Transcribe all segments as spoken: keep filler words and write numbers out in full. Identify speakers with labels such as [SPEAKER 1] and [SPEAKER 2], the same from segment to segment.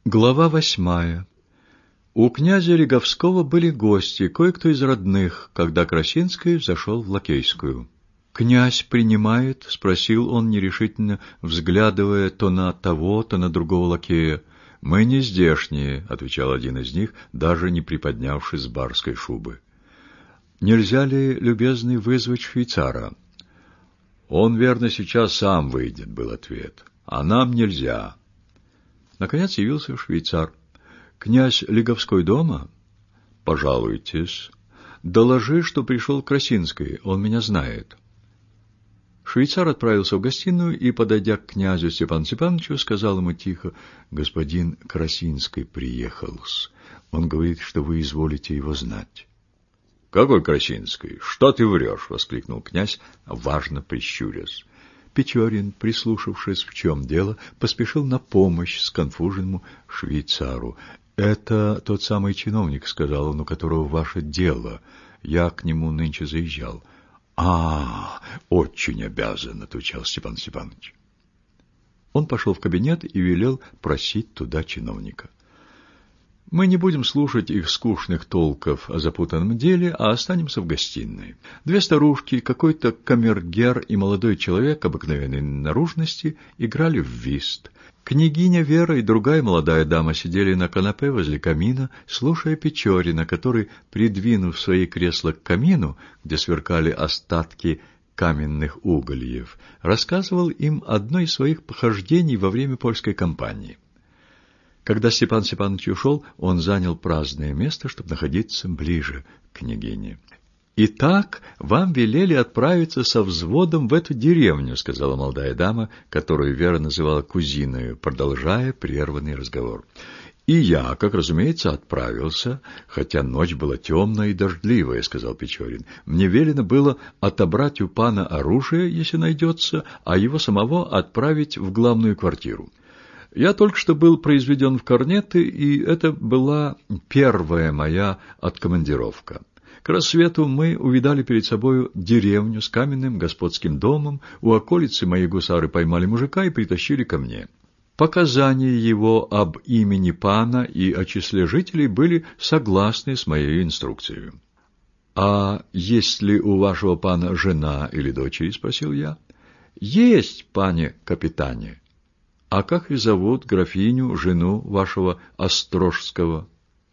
[SPEAKER 1] Глава восьмая. У князя Реговского были гости, кое-кто из родных, когда Красинский зашел в Лакейскую. «Князь принимает?» — спросил он нерешительно, взглядывая то на того, то на другого лакея. «Мы не здешние», — отвечал один из них, даже не приподнявшись с барской шубы. «Нельзя ли, любезный, вызвать швейцара?» «Он, верно, сейчас сам выйдет», — был ответ. «А нам нельзя». Наконец явился швейцар. «Князь Лиговской дома?» «Пожалуйтесь. Доложи, что пришел Красинский, он меня знает». Швейцар отправился в гостиную и, подойдя к князю Степану Степановичу, сказал ему тихо: «Господин Красинский приехал-с. Он говорит, что вы изволите его знать». «Какой Красинский? Что ты врешь?» — воскликнул князь, важно прищурясь. Печорин, прислушавшись, в чем дело, поспешил на помощь сконфуженному швейцару. «Это тот самый чиновник, — сказал он, — у которого ваше дело. Я к нему нынче заезжал». «А, очень обязан, — отвечал Степан Степанович». Он пошел в кабинет и велел просить туда чиновника. Мы не будем слушать их скучных толков о запутанном деле, а останемся в гостиной. Две старушки, какой-то камергер и молодой человек обыкновенной наружности играли в вист. Княгиня Вера и другая молодая дама сидели на канапе возле камина, слушая Печорина, который, придвинув свои кресла к камину, где сверкали остатки каменных угольев, рассказывал им одно из своих похождений во время польской кампании. Когда Степан Степанович ушел, он занял праздное место, чтобы находиться ближе к княгине. «Итак, вам велели отправиться со взводом в эту деревню», — сказала молодая дама, которую Вера называла кузиною, продолжая прерванный разговор. «И я, как разумеется, отправился, хотя ночь была темная и дождливая», — сказал Печорин. «Мне велено было отобрать у пана оружие, если найдется, а его самого отправить в главную квартиру. Я только что был произведен в корнеты, и это была первая моя откомандировка. К рассвету мы увидали перед собою деревню с каменным господским домом, у околицы мои гусары поймали мужика и притащили ко мне. Показания его об имени пана и о числе жителей были согласны с моей инструкцией». «А есть ли у вашего пана жена или дочери?» — спросил я. «Есть, пане капитане». «А как и зовут графиню, жену вашего Острожского?»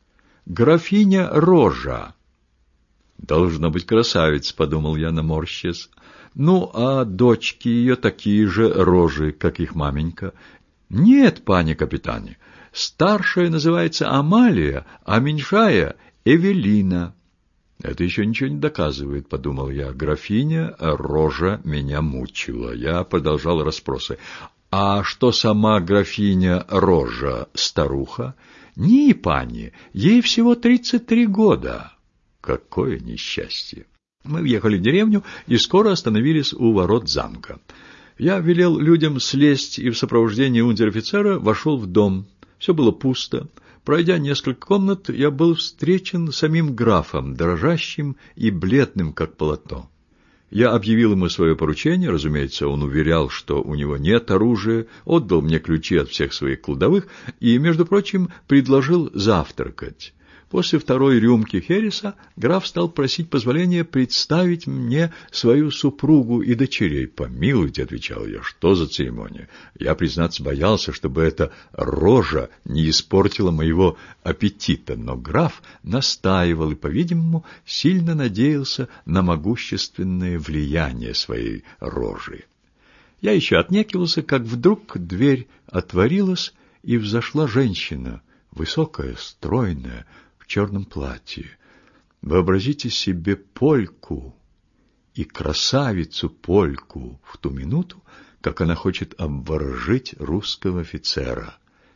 [SPEAKER 1] «Графиня Рожа». «Должно быть красавица», — подумал я, наморщась. «Ну, а дочки ее такие же рожи, как их маменька?» «Нет, пане капитане, старшая называется Амалия, а меньшая — Эвелина». «Это еще ничего не доказывает», — подумал я. Графиня Рожа меня мучила. Я продолжал расспросы. «А что сама графиня Рожа, старуха?» «Не, пани, ей всего тридцать три года». Какое несчастье! Мы въехали в деревню и скоро остановились у ворот замка. Я велел людям слезть и в сопровождении унтер-офицера вошел в дом. Все было пусто. Пройдя несколько комнат, я был встречен самим графом, дрожащим и бледным, как полотно. Я объявил ему свое поручение, разумеется, он уверял, что у него нет оружия, отдал мне ключи от всех своих кладовых и, между прочим, предложил завтракать. После второй рюмки хереса граф стал просить позволения представить мне свою супругу и дочерей. «Помилуйте», — отвечал я, — «что за церемония? Я, признаться, боялся, чтобы эта рожа не испортила моего аппетита». Но граф настаивал и, по-видимому, сильно надеялся на могущественное влияние своей рожи. Я еще отнекивался, как вдруг дверь отворилась, и взошла женщина, высокая, стройная, в черном платье. Вообразите себе польку и красавицу-польку в ту минуту, как она хочет обворожить русского офицера.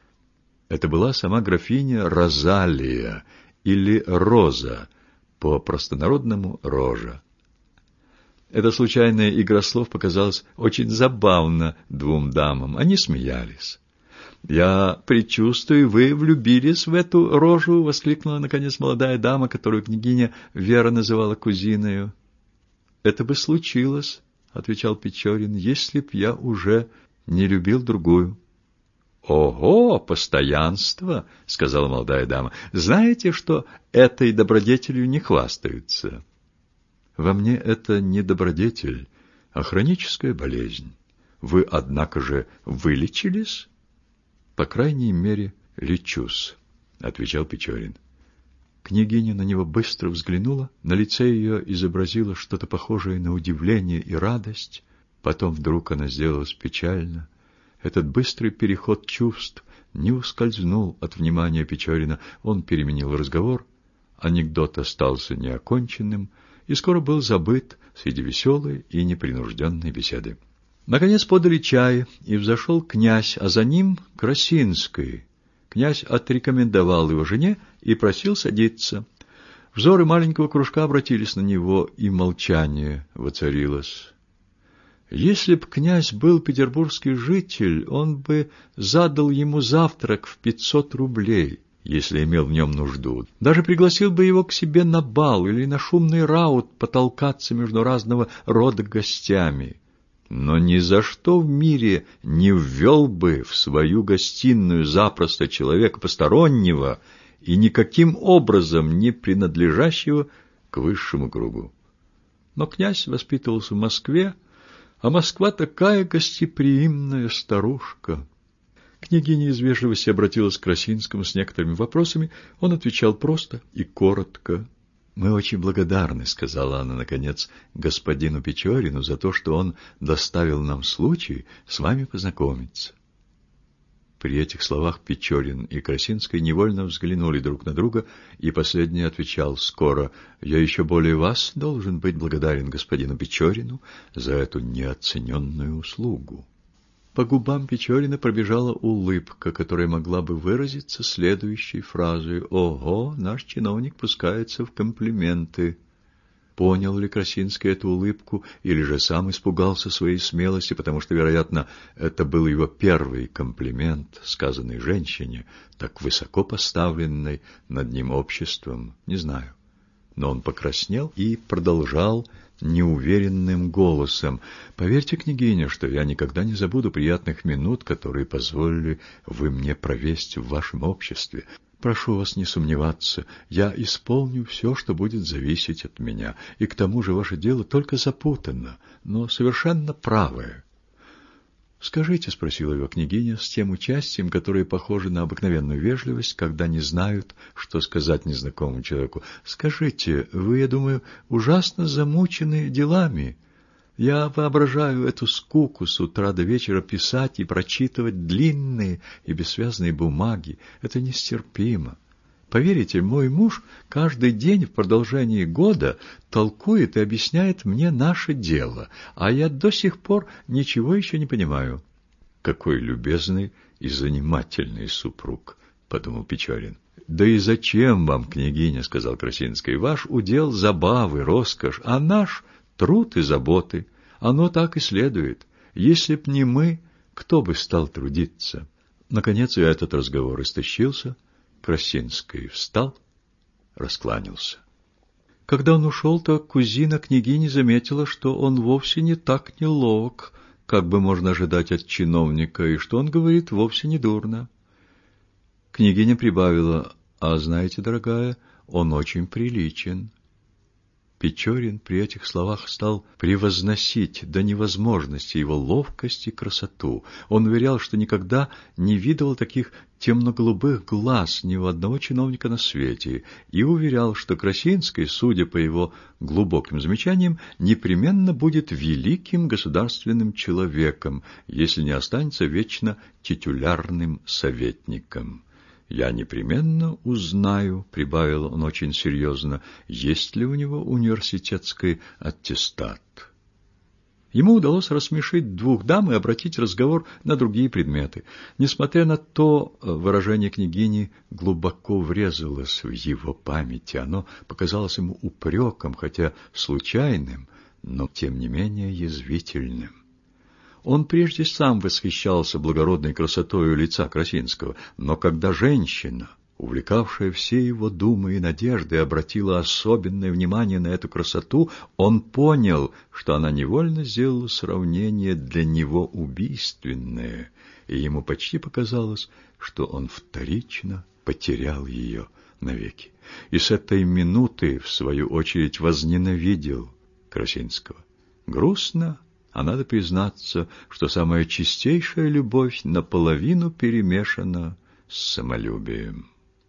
[SPEAKER 1] Это была сама графиня Розалия или Роза, по простонародному Рожа. Эта случайная игра слов показалась очень забавна двум дамам. Они смеялись. «Я предчувствую, вы влюбились в эту рожу!» — воскликнула, наконец, молодая дама, которую княгиня Вера называла кузиною. «Это бы случилось, — отвечал Печорин, — если б я уже не любил другую». «Ого, постоянство!» — сказала молодая дама. «Знаете, что этой добродетелью не хвастаются?» «Во мне это не добродетель, а хроническая болезнь. Вы, однако же, вылечились?» «По крайней мере, лечусь», — отвечал Печорин. Княгиня на него быстро взглянула, на лице ее изобразило что-то похожее на удивление и радость. Потом вдруг она сделалась печальна. Этот быстрый переход чувств не ускользнул от внимания Печорина. Он переменил разговор, анекдот остался неоконченным и скоро был забыт среди веселой и непринужденной беседы. Наконец подали чай, и взошел князь, а за ним Красинский. Князь отрекомендовал его жене и просил садиться. Взоры маленького кружка обратились на него, и молчание воцарилось. Если б князь был петербургский житель, он бы задал ему завтрак в пятьсот рублей, если имел в нем нужду. Даже пригласил бы его к себе на бал или на шумный раут потолкаться между разного рода гостями. Но ни за что в мире не ввел бы в свою гостиную запросто человека постороннего и никаким образом не принадлежащего к высшему кругу. Но князь воспитывался в Москве, а Москва такая гостеприимная старушка. Княгиня из вежливости обратилась к Красинскому с некоторыми вопросами. Он отвечал просто и коротко. «Мы очень благодарны», — сказала она, наконец, господину Печорину за то, что он доставил нам случай с вами познакомиться. При этих словах Печорин и Красинский невольно взглянули друг на друга, и последний отвечал скоро: «Я еще более вас должен быть благодарен господину Печорину за эту неоцененную услугу». По губам Печорина пробежала улыбка, которая могла бы выразиться следующей фразой: «Ого, наш чиновник пускается в комплименты». Понял ли Красинский эту улыбку, или же сам испугался своей смелости, потому что, вероятно, это был его первый комплимент, сказанный женщине, так высоко поставленной над ним обществом, не знаю. Но он покраснел и продолжал неуверенным голосом: «Поверьте, княгиня, что я никогда не забуду приятных минут, которые позволили вы мне провести в вашем обществе. Прошу вас не сомневаться, я исполню все, что будет зависеть от меня, и к тому же ваше дело только запутано, но совершенно правое». «Скажите», — спросила его княгиня с тем участием, которое похоже на обыкновенную вежливость, когда не знают, что сказать незнакомому человеку, «скажите, вы, я думаю, ужасно замучены делами? Я воображаю эту скуку с утра до вечера писать и прочитывать длинные и бессвязные бумаги. Это нестерпимо. Поверите, мой муж каждый день в продолжении года толкует и объясняет мне наше дело, а я до сих пор ничего еще не понимаю». «Какой любезный и занимательный супруг», — подумал Печорин. «Да и зачем вам, княгиня, — сказал Красинский, — ваш удел забавы, роскошь, а наш — труд и заботы. Оно так и следует. Если б не мы, кто бы стал трудиться?» Наконец и этот разговор истощился. Красинский встал, раскланялся. Когда он ушел, то кузина княгини заметила, что он вовсе не так неловок, как бы можно ожидать от чиновника, и что он говорит вовсе не дурно. Княгиня прибавила: «А знаете, дорогая, он очень приличен». Печорин при этих словах стал превозносить до невозможности его ловкость и красоту. Он уверял, что никогда не видывал таких темно-голубых глаз ни у одного чиновника на свете, и уверял, что Красинский, судя по его глубоким замечаниям, непременно будет великим государственным человеком, если не останется вечно титулярным советником. «Я непременно узнаю, — прибавил он очень серьезно, — есть ли у него университетский аттестат». Ему удалось рассмешить двух дам и обратить разговор на другие предметы. Несмотря на то, выражение княгини глубоко врезалось в его память. Оно показалось ему упреком, хотя случайным, но тем не менее язвительным. Он прежде сам восхищался благородной красотою лица Красинского, но когда женщина, увлекавшая все его думы и надежды, обратила особенное внимание на эту красоту, он понял, что она невольно сделала сравнение для него убийственное, и ему почти показалось, что он вторично потерял ее навеки. И с этой минуты, в свою очередь, возненавидел Красинского. Грустно, а надо признаться, что самая чистейшая любовь наполовину перемешана с самолюбием.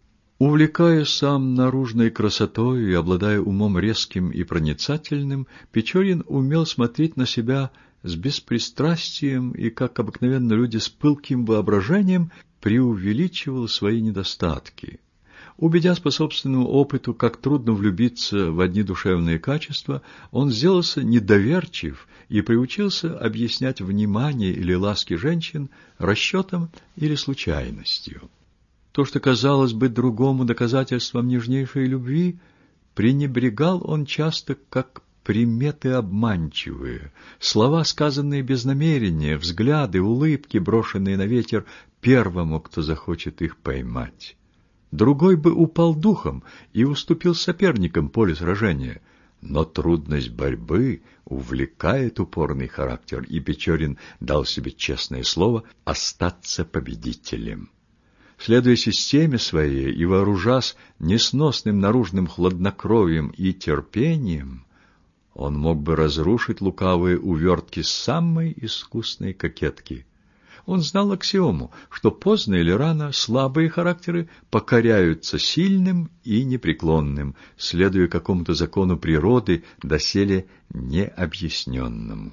[SPEAKER 1] Увлекая сам наружной красотой и обладая умом резким и проницательным, Печорин умел смотреть на себя с беспристрастием и, как обыкновенно люди с пылким воображением, преувеличивал свои недостатки. Убедясь по собственному опыту, как трудно влюбиться в одни душевные качества, он сделался недоверчив и приучился объяснять внимание или ласки женщин расчетом или случайностью. То, что казалось бы другому доказательством нежнейшей любви, пренебрегал он часто как приметы обманчивые, слова, сказанные без намерения, взгляды, улыбки, брошенные на ветер первому, кто захочет их поймать. Другой бы упал духом и уступил соперникам поле сражения, но трудность борьбы увлекает упорный характер, и Печорин дал себе честное слово остаться победителем. Следуя системе своей и вооружась несносным наружным хладнокровием и терпением, он мог бы разрушить лукавые увертки самой искусной кокетки. Он знал аксиому, что поздно или рано слабые характеры покоряются сильным и непреклонным, следуя какому-то закону природы, доселе необъясненному.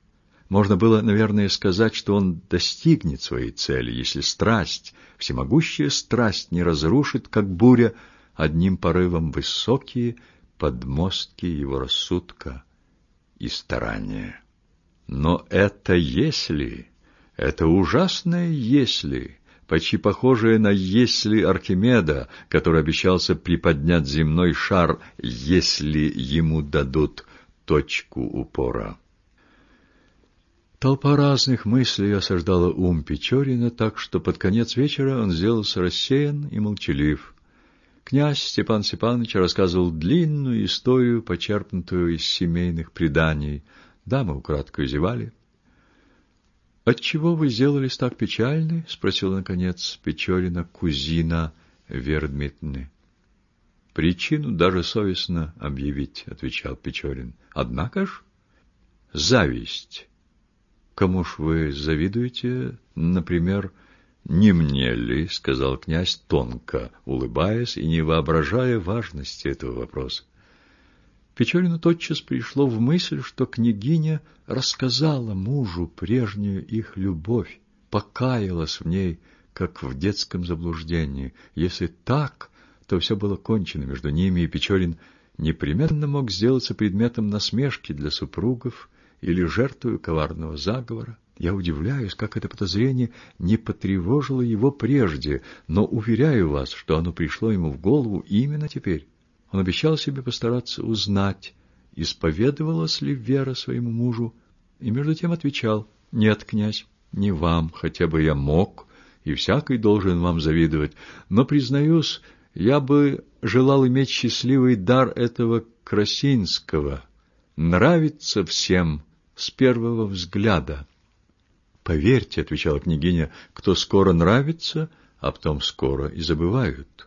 [SPEAKER 1] Можно было, наверное, сказать, что он достигнет своей цели, если страсть, всемогущая страсть, не разрушит, как буря, одним порывом высокие подмостки его рассудка и старания. Но это если, это ужасное если, почти похожее на если Архимеда, который обещался приподнять земной шар, если ему дадут точку упора. Толпа разных мыслей осаждала ум Печорина, так что под конец вечера он сделался рассеян и молчалив. Князь Степан Степанович рассказывал длинную историю, почерпнутую из семейных преданий. Дамы украдкой зевали. «Отчего вы сделались так печальны?» — спросила, наконец, Печорина кузина Веры Дмитриевны. «Причину даже совестно объявить», — отвечал Печорин. «Однако ж зависть». «Кому ж вы завидуете, например?» «Не мне ли?» — сказал князь, тонко улыбаясь и не воображая важности этого вопроса. Печорину тотчас пришло в мысль, что княгиня рассказала мужу прежнюю их любовь, покаялась в ней, как в детском заблуждении. Если так, то все было кончено между ними, и Печорин непременно мог сделаться предметом насмешки для супругов или жертвою коварного заговора. Я удивляюсь, как это подозрение не потревожило его прежде, но уверяю вас, что оно пришло ему в голову именно теперь. Он обещал себе постараться узнать, исповедовалась ли Вера своему мужу, и между тем отвечал: «Нет, князь, не вам, хотя бы я мог, и всякий должен вам завидовать, но, признаюсь, я бы желал иметь счастливый дар этого Красинского, нравится всем с первого взгляда». «Поверьте, — отвечала княгиня, — кто скоро нравится, а потом скоро и забывают».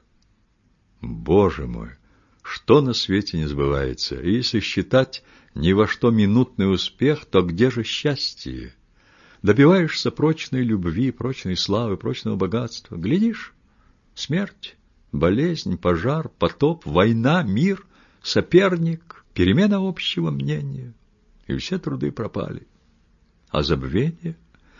[SPEAKER 1] «Боже мой! Что на свете не сбывается? И если считать ни во что минутный успех, то где же счастье? Добиваешься прочной любви, прочной славы, прочного богатства. Глядишь, смерть, болезнь, пожар, потоп, война, мир, соперник, перемена общего мнения, и все труды пропали. А забвение?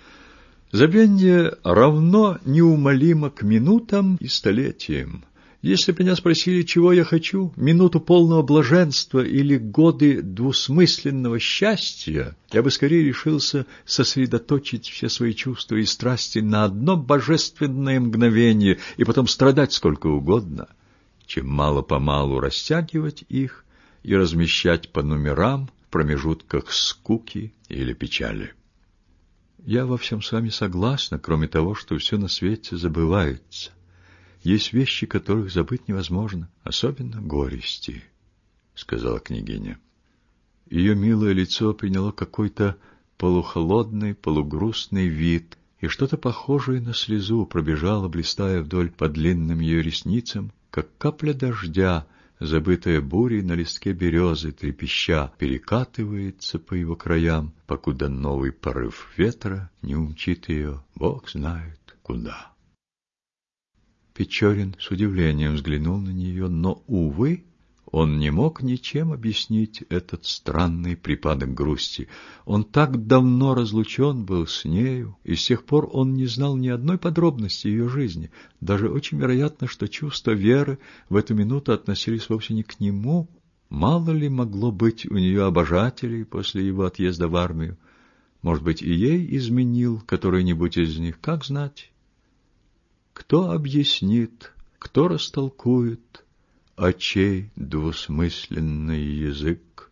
[SPEAKER 1] Забвение равно неумолимо к минутам и столетиям. Если бы меня спросили, чего я хочу, минуту полного блаженства или годы двусмысленного счастья, я бы скорее решился сосредоточить все свои чувства и страсти на одно божественное мгновение и потом страдать сколько угодно, чем мало-помалу растягивать их и размещать по номерам в промежутках скуки или печали. Я во всем с вами согласна, кроме того, что все на свете забывается. Есть вещи, которых забыть невозможно, особенно горести, — сказала княгиня. Ее милое лицо приняло какой-то полухолодный, полугрустный вид, и что-то похожее на слезу пробежало, блистая вдоль по длинным ее ресницам, как капля дождя, забытая бурей на листке березы, трепеща, перекатывается по его краям, покуда новый порыв ветра не умчит ее, Бог знает куда. Печорин с удивлением взглянул на нее, но, увы, он не мог ничем объяснить этот странный припадок грусти. Он так давно разлучен был с нею, и с тех пор он не знал ни одной подробности ее жизни. Даже очень вероятно, что чувства Веры в эту минуту относились вовсе не к нему. Мало ли могло быть у нее обожателей после его отъезда в армию. Может быть, и ей изменил который-нибудь из них, как знать? Кто объяснит, кто растолкует очей двусмысленный язык?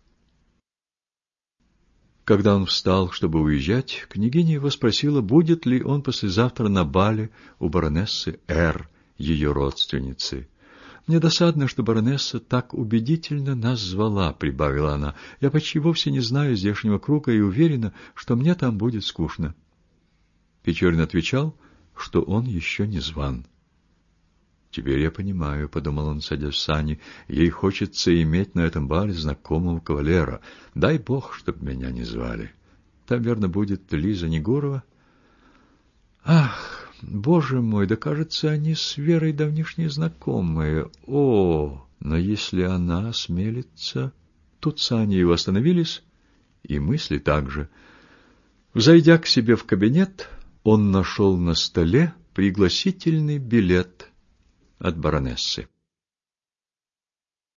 [SPEAKER 1] Когда он встал, чтобы уезжать, княгиня его спросила, будет ли он послезавтра на бале у баронессы Р., ее родственницы. «Мне досадно, что баронесса так убедительно нас звала», — прибавила она. «Я почти вовсе не знаю здешнего круга и уверена, что мне там будет скучно». Печорин отвечал, что он еще не зван. «Теперь я понимаю», — подумал он, садясь в сани, — «ей хочется иметь на этом бале знакомого кавалера. Дай бог, чтоб меня не звали. Там, верно, будет Лиза Негорова. Ах, боже мой, да, кажется, они с Верой давнишние знакомые. О, но если она осмелится...» Тут сани его остановились, и мысли также. Взойдя к себе в кабинет, он нашел на столе пригласительный билет от баронессы.